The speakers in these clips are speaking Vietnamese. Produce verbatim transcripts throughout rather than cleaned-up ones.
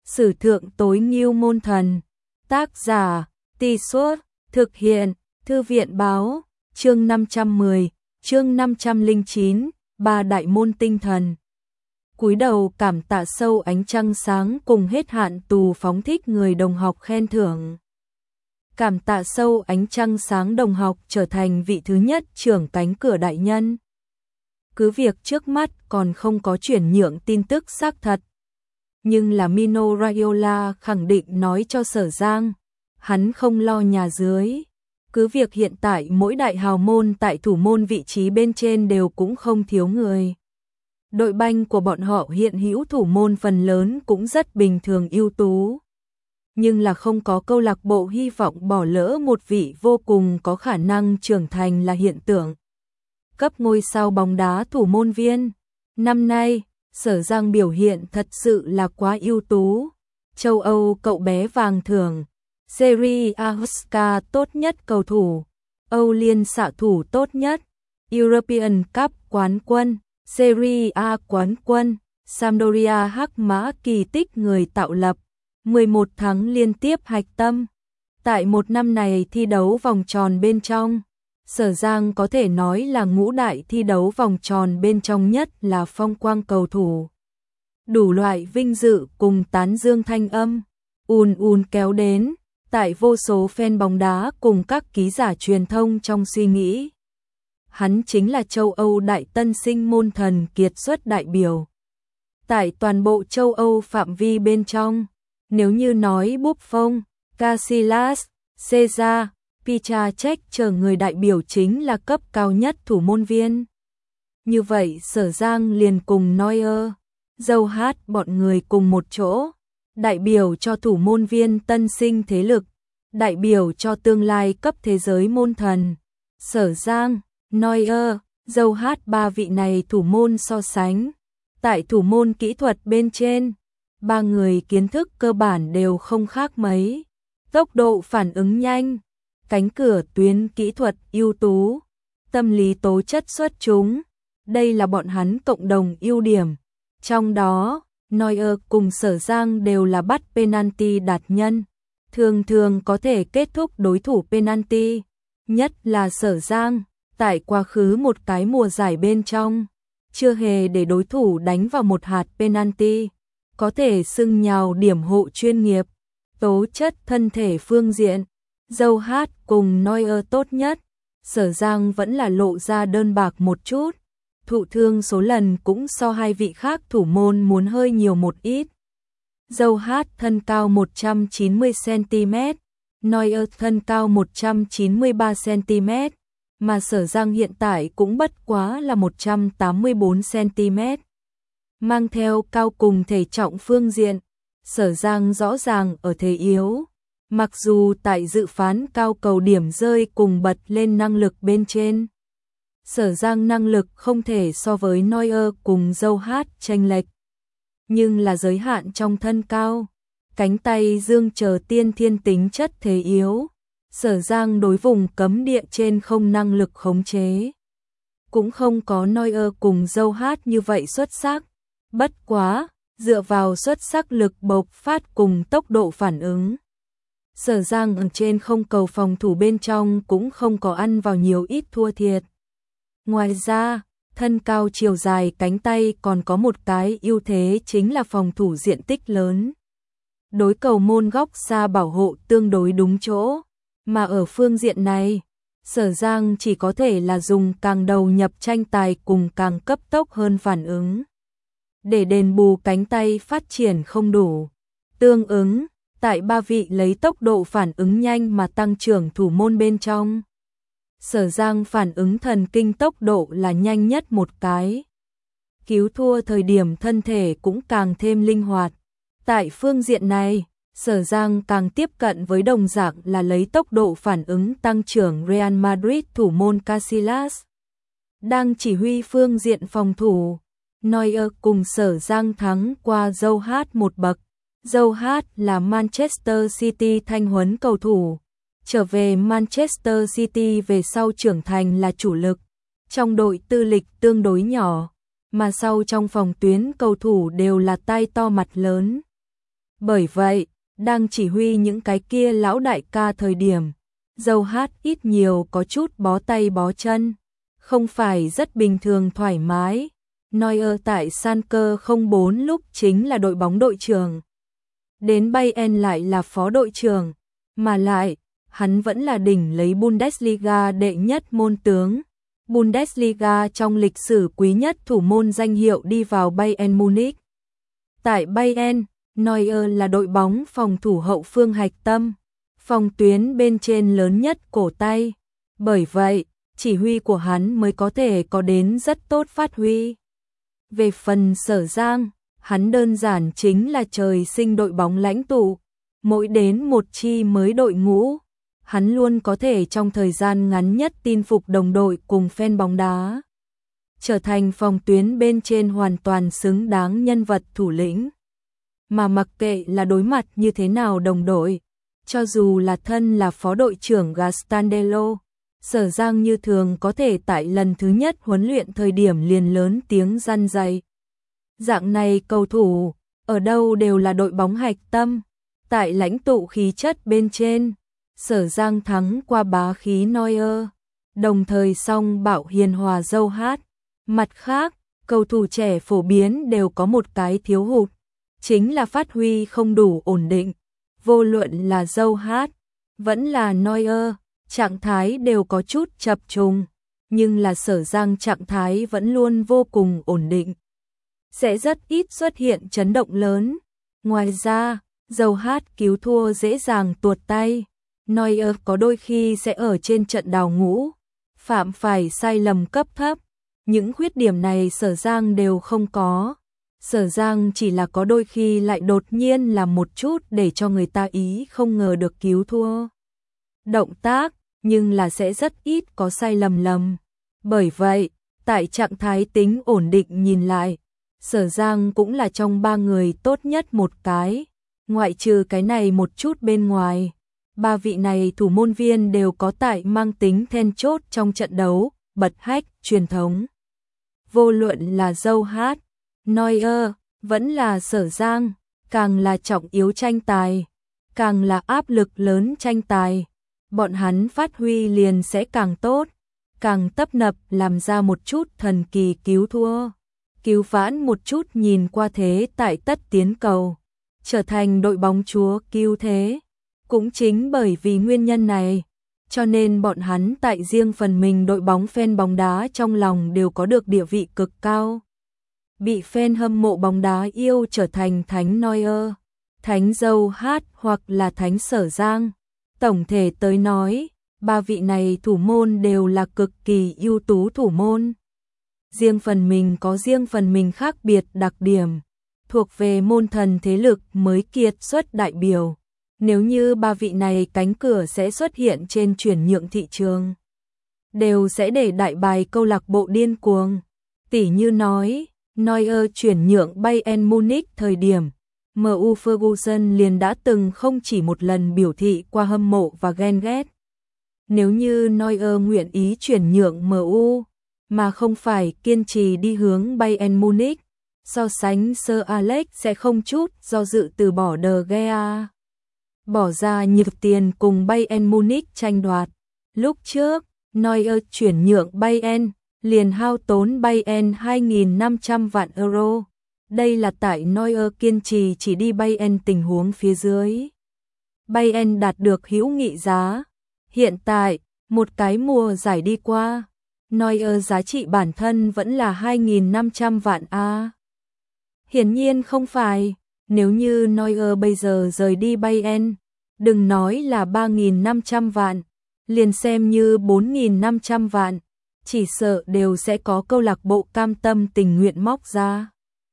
Sử thượng tối ngưu môn thần. Tác giả, Tì Suốt, thực hiện, Thư viện báo, chương năm trăm mười, chương năm trăm lẻ chín, ba đại môn tinh thần. Cúi đầu cảm tạ sâu ánh trăng sáng cùng hết hạn tù phóng thích người đồng học khen thưởng. Cảm tạ sâu ánh trăng sáng đồng học trở thành vị thứ nhất trưởng cánh cửa đại nhân. Cứ việc trước mắt còn không có chuyển nhượng tin tức xác thật. Nhưng là Mino Raiola khẳng định nói cho Sở Giang, hắn không lo nhà dưới. Cứ việc hiện tại mỗi đại hào môn tại thủ môn vị trí bên trên đều cũng không thiếu người. Đội banh của bọn họ hiện hữu thủ môn phần lớn cũng rất bình thường ưu tú. Nhưng là không có câu lạc bộ hy vọng bỏ lỡ một vị vô cùng có khả năng trưởng thành là hiện tượng. Cấp ngôi sao bóng đá thủ môn viên. Năm nay, Sở Giang biểu hiện thật sự là quá ưu tú. Châu Âu cậu bé vàng thưởng, Serie A Oscar tốt nhất cầu thủ, Âu Liên xạ thủ tốt nhất, European Cup quán quân, Serie A quán quân, Sampdoria hắc mã kỳ tích người tạo lập, mười một tháng liên tiếp hạch tâm. Tại một năm này thi đấu vòng tròn bên trong, Sở Giang có thể nói là ngũ đại thi đấu vòng tròn bên trong nhất là phong quang cầu thủ. Đủ loại vinh dự cùng tán dương thanh âm, ùn ùn kéo đến, tại vô số fan bóng đá cùng các ký giả truyền thông trong suy nghĩ. Hắn chính là châu Âu đại tân sinh môn thần kiệt xuất đại biểu. Tại toàn bộ châu Âu phạm vi bên trong, nếu như nói Buffon, Casillas, Caesar, Piszczek chờ người đại biểu chính là cấp cao nhất thủ môn viên. Như vậy Sở Giang liền cùng Neuer, dâu hát bọn người cùng một chỗ, đại biểu cho thủ môn viên tân sinh thế lực, đại biểu cho tương lai cấp thế giới môn thần. Sở Giang, Neuer, dâu hát ba vị này thủ môn so sánh. Tại thủ môn kỹ thuật bên trên, ba người kiến thức cơ bản đều không khác mấy. Tốc độ phản ứng nhanh, cánh cửa tuyến kỹ thuật ưu tú, tâm lý tố chất xuất chúng, đây là bọn hắn cộng đồng ưu điểm. Trong đó, Neuer cùng Sở Giang đều là bắt penalty đạt nhân, thường thường có thể kết thúc đối thủ penalty, nhất là Sở Giang, tại quá khứ một cái mùa giải bên trong, chưa hề để đối thủ đánh vào một hạt penalty, có thể xưng nhào điểm hộ chuyên nghiệp, tố chất thân thể phương diện. Dâu hát cùng Neuer tốt nhất, Sở Giang vẫn là lộ ra đơn bạc một chút, thụ thương số lần cũng so hai vị khác thủ môn muốn hơi nhiều một ít. Dâu hát thân cao một trăm chín mươi xăng-ti-mét, Neuer thân cao một trăm chín mươi ba xăng-ti-mét, mà Sở Giang hiện tại cũng bất quá là một trăm tám mươi bốn xăng-ti-mét. Mang theo cao cùng thể trọng phương diện, Sở Giang rõ ràng ở thế yếu. Mặc dù tại dự phán cao cầu điểm rơi cùng bật lên năng lực bên trên, Sở Giang năng lực không thể so với Neuer cùng dâu hát chênh lệch, nhưng là giới hạn trong thân cao, cánh tay dương chờ tiên thiên tính chất thế yếu, Sở Giang đối vùng cấm địa trên không năng lực khống chế, cũng không có Neuer cùng dâu hát như vậy xuất sắc, bất quá, dựa vào xuất sắc lực bộc phát cùng tốc độ phản ứng. Sở Giang ở trên không cầu phòng thủ bên trong cũng không có ăn vào nhiều ít thua thiệt. Ngoài ra, thân cao chiều dài cánh tay còn có một cái ưu thế chính là phòng thủ diện tích lớn. Đối cầu môn góc xa bảo hộ tương đối đúng chỗ, mà ở phương diện này, Sở Giang chỉ có thể là dùng càng đầu nhập tranh tài cùng càng cấp tốc hơn phản ứng. Để đền bù cánh tay phát triển không đủ. Tương ứng, tại ba vị lấy tốc độ phản ứng nhanh mà tăng trưởng thủ môn bên trong, Sở Giang phản ứng thần kinh tốc độ là nhanh nhất một cái. Cứu thua thời điểm thân thể cũng càng thêm linh hoạt. Tại phương diện này, Sở Giang càng tiếp cận với đồng dạng là lấy tốc độ phản ứng tăng trưởng Real Madrid thủ môn Casillas. Đang chỉ huy phương diện phòng thủ, Neuer cùng Sở Giang thắng qua dâu hát một bậc. Dâu hát là Manchester City thanh huấn cầu thủ, trở về Manchester City về sau trưởng thành là chủ lực, trong đội tư lịch tương đối nhỏ, mà sau trong phòng tuyến cầu thủ đều là tay to mặt lớn. Bởi vậy, đang chỉ huy những cái kia lão đại ca thời điểm, Dâu Hát ít nhiều có chút bó tay bó chân, không phải rất bình thường thoải mái. Neuer tại Schalke không bốn lúc chính là đội bóng đội trưởng. Đến Bayern lại là phó đội trưởng, mà lại, hắn vẫn là đỉnh lấy Bundesliga đệ nhất môn tướng. Bundesliga trong lịch sử quý nhất thủ môn danh hiệu đi vào Bayern Munich. Tại Bayern, Neuer là đội bóng phòng thủ hậu phương hạch tâm, phòng tuyến bên trên lớn nhất cổ tay. Bởi vậy, chỉ huy của hắn mới có thể có đến rất tốt phát huy. Về phần Sở Giang, hắn đơn giản chính là trời sinh đội bóng lãnh tụ. Mỗi đến một chi mới đội ngũ, hắn luôn có thể trong thời gian ngắn nhất tin phục đồng đội cùng fan bóng đá, trở thành phòng tuyến bên trên hoàn toàn xứng đáng nhân vật thủ lĩnh. Mà mặc kệ là đối mặt như thế nào đồng đội, cho dù là thân là phó đội trưởng Gastandello, Sở Giang như thường có thể tại lần thứ nhất huấn luyện thời điểm liền lớn tiếng răn dạy. Dạng này cầu thủ, ở đâu đều là đội bóng hạch tâm, tại lãnh tụ khí chất bên trên, Sở Giang thắng qua bá khí Neuer, đồng thời song bạo hiền hòa Dâu Hát. Mặt khác, cầu thủ trẻ phổ biến đều có một cái thiếu hụt, chính là phát huy không đủ ổn định. Vô luận là Dâu Hát, vẫn là Neuer, trạng thái đều có chút chập trùng, nhưng là Sở Giang trạng thái vẫn luôn vô cùng ổn định, sẽ rất ít xuất hiện chấn động lớn. Ngoài ra, Dâu Hát cứu thua dễ dàng tuột tay, Neuer có đôi khi sẽ ở trên trận đào ngũ, phạm phải sai lầm cấp thấp. Những khuyết điểm này Sở Giang đều không có. Sở Giang chỉ là có đôi khi lại đột nhiên làm một chút để cho người ta ý không ngờ được cứu thua động tác, nhưng là sẽ rất ít có sai lầm lầm. Bởi vậy, tại trạng thái tính ổn định nhìn lại, Sở Giang cũng là trong ba người tốt nhất một cái. Ngoại trừ cái này một chút bên ngoài, ba vị này thủ môn viên đều có tại mang tính then chốt trong trận đấu, bật hách, truyền thống. Vô luận là Dâu Hát, Neuer, vẫn là Sở Giang, càng là trọng yếu tranh tài, càng là áp lực lớn tranh tài, bọn hắn phát huy liền sẽ càng tốt, càng tấp nập làm ra một chút thần kỳ cứu thua, cứu vãn một chút nhìn qua thế tại tất tiến cầu, trở thành đội bóng chúa cứu thế. Cũng chính bởi vì nguyên nhân này, cho nên bọn hắn tại riêng phần mình đội bóng fan bóng đá trong lòng đều có được địa vị cực cao. Bị fan hâm mộ bóng đá yêu trở thành Thánh Neuer, Thánh Dâu Hát hoặc là Thánh Sở Giang. Tổng thể tới nói, ba vị này thủ môn đều là cực kỳ ưu tú thủ môn. Riêng phần mình có riêng phần mình khác biệt đặc điểm, thuộc về môn thần thế lực mới kiệt xuất đại biểu. Nếu như ba vị này cánh cửa sẽ xuất hiện trên chuyển nhượng thị trường, đều sẽ để đại bài câu lạc bộ điên cuồng. Tỉ như nói, Neuer chuyển nhượng Bayern Munich thời điểm, em u Ferguson liền đã từng không chỉ một lần biểu thị qua hâm mộ và ghen ghét. Nếu như Neuer nguyện ý chuyển nhượng em u, mà không phải kiên trì đi hướng Bayern Munich, so sánh Sir Alex sẽ không chút do dự từ bỏ De Gea. Bỏ ra nhiều tiền cùng Bayern Munich tranh đoạt. Lúc trước, Neuer chuyển nhượng Bayern, liền hao tốn Bayern hai nghìn năm trăm vạn euro. Đây là tại Neuer kiên trì chỉ đi Bayern tình huống phía dưới. Bayern đạt được hữu nghị giá. Hiện tại, một cái mùa giải đi qua, Neuer giá trị bản thân vẫn là hai nghìn năm trăm vạn a. Hiển nhiên không phải. Nếu như Neuer bây giờ rời đi Bayern, đừng nói là ba nghìn năm trăm vạn, liền xem như bốn nghìn năm trăm vạn, chỉ sợ đều sẽ có câu lạc bộ cam tâm tình nguyện móc ra.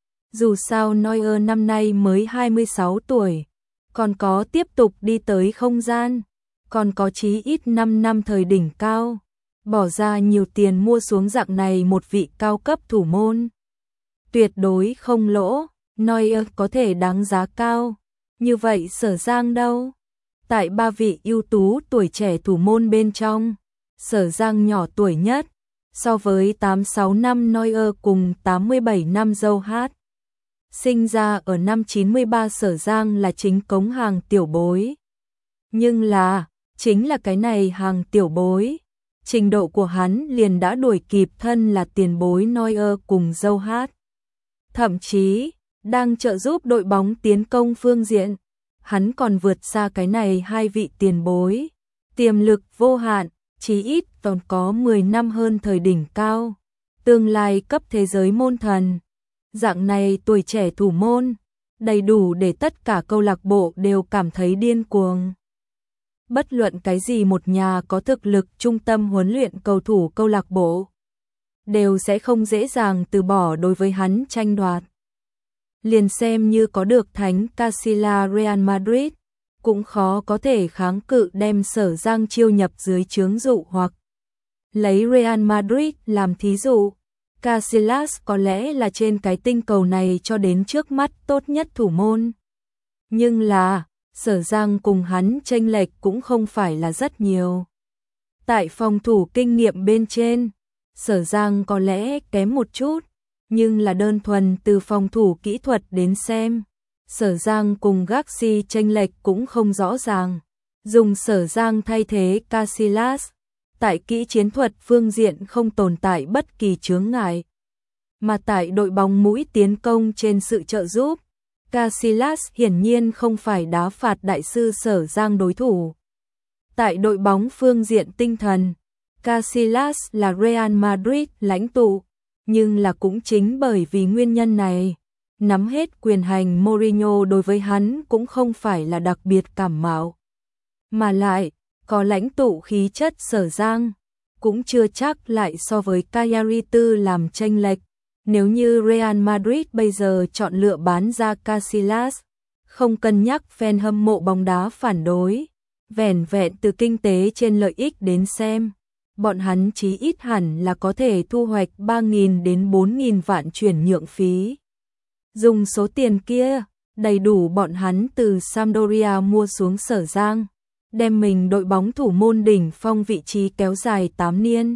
Dù sao Neuer năm nay mới hai mươi sáu tuổi, còn có tiếp tục đi tới không gian, còn có chí ít năm năm thời đỉnh cao, bỏ ra nhiều tiền mua xuống dạng này một vị cao cấp thủ môn. Tuyệt đối không lỗ. Neuer có thể đáng giá cao, như vậy Sở Giang đâu? Tại ba vị ưu tú tuổi trẻ thủ môn bên trong, Sở Giang nhỏ tuổi nhất, so với tám mươi sáu năm Neuer cùng tám mươi bảy năm Dâu Hát. Sinh ra ở năm chín mươi ba, Sở Giang là chính cống hàng tiểu bối. Nhưng là, chính là cái này hàng tiểu bối, trình độ của hắn liền đã đuổi kịp thân là tiền bối Neuer cùng Dâu Hát. Thậm chí, đang trợ giúp đội bóng tiến công phương diện, hắn còn vượt xa cái này hai vị tiền bối. Tiềm lực vô hạn, chí ít còn có mười năm hơn thời đỉnh cao. Tương lai cấp thế giới môn thần. Dạng này tuổi trẻ thủ môn, đầy đủ để tất cả câu lạc bộ đều cảm thấy điên cuồng. Bất luận cái gì một nhà có thực lực trung tâm huấn luyện cầu thủ câu lạc bộ, đều sẽ không dễ dàng từ bỏ đối với hắn tranh đoạt. Liền xem như có được thánh Casillas Real Madrid, cũng khó có thể kháng cự đem Sở Giang chiêu nhập dưới trướng dụ hoặc. Lấy Real Madrid làm thí dụ, Casillas có lẽ là trên cái tinh cầu này cho đến trước mắt tốt nhất thủ môn. Nhưng là, Sở Giang cùng hắn chênh lệch cũng không phải là rất nhiều. Tại phòng thủ kinh nghiệm bên trên, Sở Giang có lẽ kém một chút, nhưng là đơn thuần từ phòng thủ kỹ thuật đến xem, Sở Giang cùng Gaxi chênh lệch cũng không rõ ràng. Dùng Sở Giang thay thế Casillas, tại kỹ chiến thuật phương diện không tồn tại bất kỳ chướng ngại. Mà tại đội bóng mũi tiến công trên sự trợ giúp, Casillas hiển nhiên không phải đá phạt đại sư Sở Giang đối thủ. Tại đội bóng phương diện tinh thần, Casillas là Real Madrid lãnh tụ, nhưng là cũng chính bởi vì nguyên nhân này, nắm hết quyền hành Mourinho đối với hắn cũng không phải là đặc biệt cảm mạo. Mà lại, có lãnh tụ khí chất Sở Giang, cũng chưa chắc lại so với Cagliari tư làm chênh lệch. Nếu như Real Madrid bây giờ chọn lựa bán ra Casillas, không cân nhắc fan hâm mộ bóng đá phản đối, vẻn vẹn từ kinh tế trên lợi ích đến xem, bọn hắn chí ít hẳn là có thể thu hoạch ba nghìn đến bốn nghìn vạn chuyển nhượng phí. Dùng số tiền kia, đầy đủ bọn hắn từ Sampdoria mua xuống Sở Giang, đem mình đội bóng thủ môn đỉnh phong vị trí kéo dài tám niên.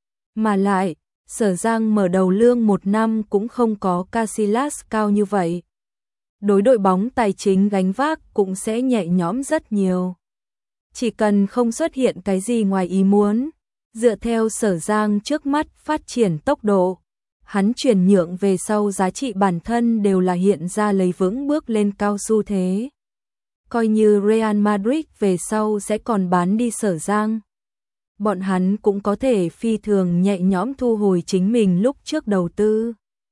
Mà lại, Sở Giang mở đầu lương một năm cũng không có Casillas cao như vậy. Đối đội bóng tài chính gánh vác cũng sẽ nhẹ nhõm rất nhiều. Chỉ cần không xuất hiện cái gì ngoài ý muốn, dựa theo Sở Giang trước mắt phát triển tốc độ, hắn chuyển nhượng về sau giá trị bản thân đều là hiện ra lấy vững bước lên cao xu thế. Coi như Real Madrid về sau sẽ còn bán đi Sở Giang, bọn hắn cũng có thể phi thường nhẹ nhõm thu hồi chính mình lúc trước đầu tư.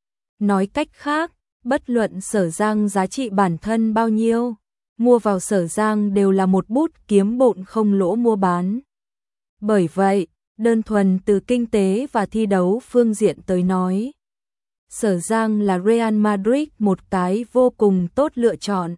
Nói cách khác, bất luận Sở Giang giá trị bản thân bao nhiêu, mua vào Sở Giang đều là một bút kiếm bộn không lỗ mua bán. Bởi vậy, đơn thuần từ kinh tế và thi đấu phương diện tới nói, Sở Giang là Real Madrid một cái vô cùng tốt lựa chọn.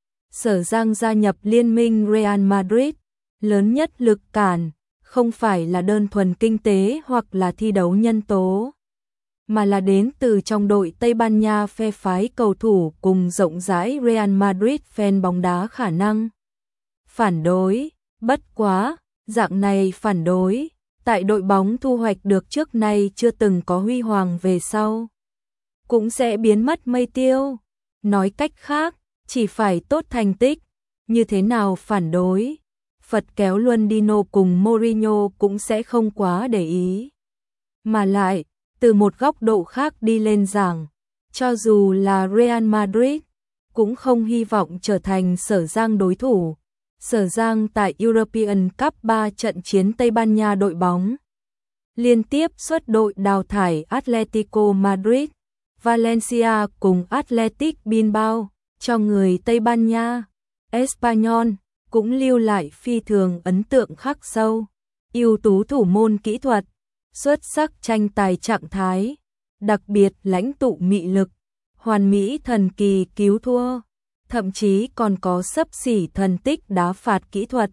Sở Giang gia nhập liên minh Real Madrid, lớn nhất lực cản, không phải là đơn thuần kinh tế hoặc là thi đấu nhân tố, mà là đến từ trong đội Tây Ban Nha phe phái cầu thủ cùng rộng rãi Real Madrid fan bóng đá khả năng phản đối. Bất quá, dạng này phản đối, tại đội bóng thu hoạch được trước nay chưa từng có huy hoàng về sau, cũng sẽ biến mất mây tiêu. Nói cách khác, chỉ phải tốt thành tích, như thế nào phản đối, Phật kéo Londino cùng Mourinho cũng sẽ không quá để ý. Mà lại, từ một góc độ khác đi lên giảng, cho dù là Real Madrid, cũng không hy vọng trở thành Sở Giang đối thủ. Sở Giang tại European Cup ba trận chiến Tây Ban Nha đội bóng, liên tiếp xuất đội đào thải Atletico Madrid, Valencia cùng Athletic Bilbao, cho người Tây Ban Nha, Espanyol, cũng lưu lại phi thường ấn tượng khắc sâu. Ưu tú thủ môn kỹ thuật, xuất sắc tranh tài trạng thái, đặc biệt lãnh tụ mị lực, hoàn mỹ thần kỳ cứu thua, thậm chí còn có xấp xỉ thần tích đá phạt kỹ thuật.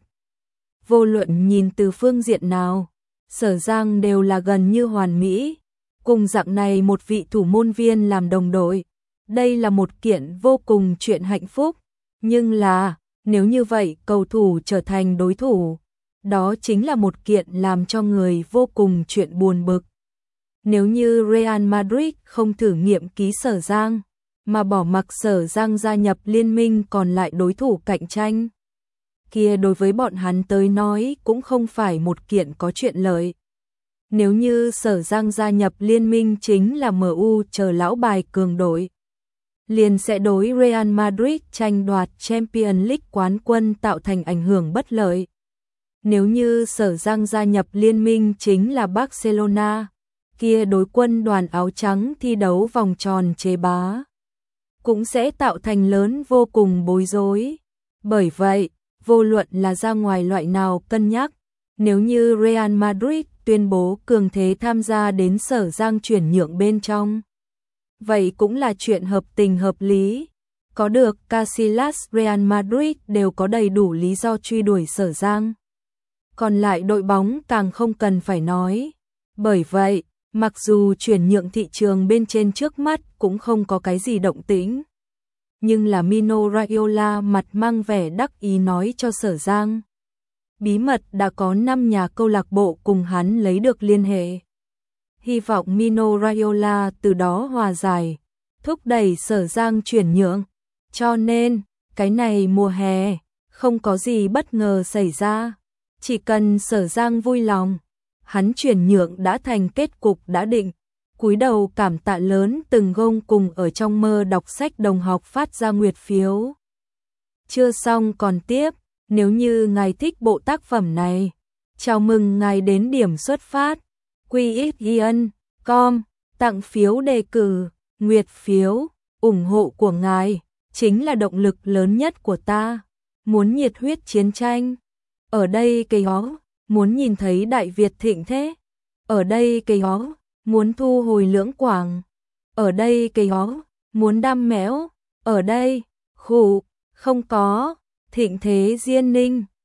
Vô luận nhìn từ phương diện nào, Sở Giang đều là gần như hoàn mỹ. Cùng dạng này một vị thủ môn viên làm đồng đội, đây là một kiện vô cùng chuyện hạnh phúc. Nhưng là, nếu như vậy cầu thủ trở thành đối thủ, đó chính là một kiện làm cho người vô cùng chuyện buồn bực. Nếu như Real Madrid không thử nghiệm ký Sở Giang, mà bỏ mặc Sở Giang gia nhập liên minh còn lại đối thủ cạnh tranh. Kia đối với bọn hắn tới nói cũng không phải một kiện có chuyện lợi. Nếu như Sở Giang gia nhập liên minh chính là em u chờ lão bài cường đội, liền sẽ đối Real Madrid tranh đoạt Champions League quán quân tạo thành ảnh hưởng bất lợi. Nếu như Sở Giang gia nhập liên minh chính là Barcelona, kia đối quân đoàn áo trắng thi đấu vòng tròn chế bá, cũng sẽ tạo thành lớn vô cùng bối rối. Bởi vậy, vô luận là ra ngoài loại nào cân nhắc, nếu như Real Madrid tuyên bố cường thế tham gia đến Sở Giang chuyển nhượng bên trong, vậy cũng là chuyện hợp tình hợp lý. Có được Casillas, Real Madrid đều có đầy đủ lý do truy đuổi Sở Giang. Còn lại đội bóng càng không cần phải nói. Bởi vậy, mặc dù chuyển nhượng thị trường bên trên trước mắt cũng không có cái gì động tĩnh, nhưng là Mino Raiola mặt mang vẻ đắc ý nói cho Sở Giang. Bí mật đã có năm nhà câu lạc bộ cùng hắn lấy được liên hệ. Hy vọng Mino Raiola từ đó hòa giải, thúc đẩy Sở Giang chuyển nhượng. Cho nên, cái này mùa hè, không có gì bất ngờ xảy ra. Chỉ cần Sở Giang vui lòng, hắn chuyển nhượng đã thành kết cục đã định. Cúi đầu cảm tạ lớn từng gông cùng ở trong mơ đọc sách đồng học phát ra nguyệt phiếu. Chưa xong còn tiếp, nếu như ngài thích bộ tác phẩm này, chào mừng ngài đến điểm xuất phát. quy ích ian chấm com tặng phiếu đề cử, nguyệt phiếu, ủng hộ của ngài chính là động lực lớn nhất của ta. Muốn nhiệt huyết chiến tranh, ở đây cây ó, muốn nhìn thấy Đại Việt thịnh thế, ở đây cây ó, muốn thu hồi Lưỡng Quảng, ở đây cây ó, muốn đam mẽo, ở đây, khủ, không có, thịnh thế Diên Ninh.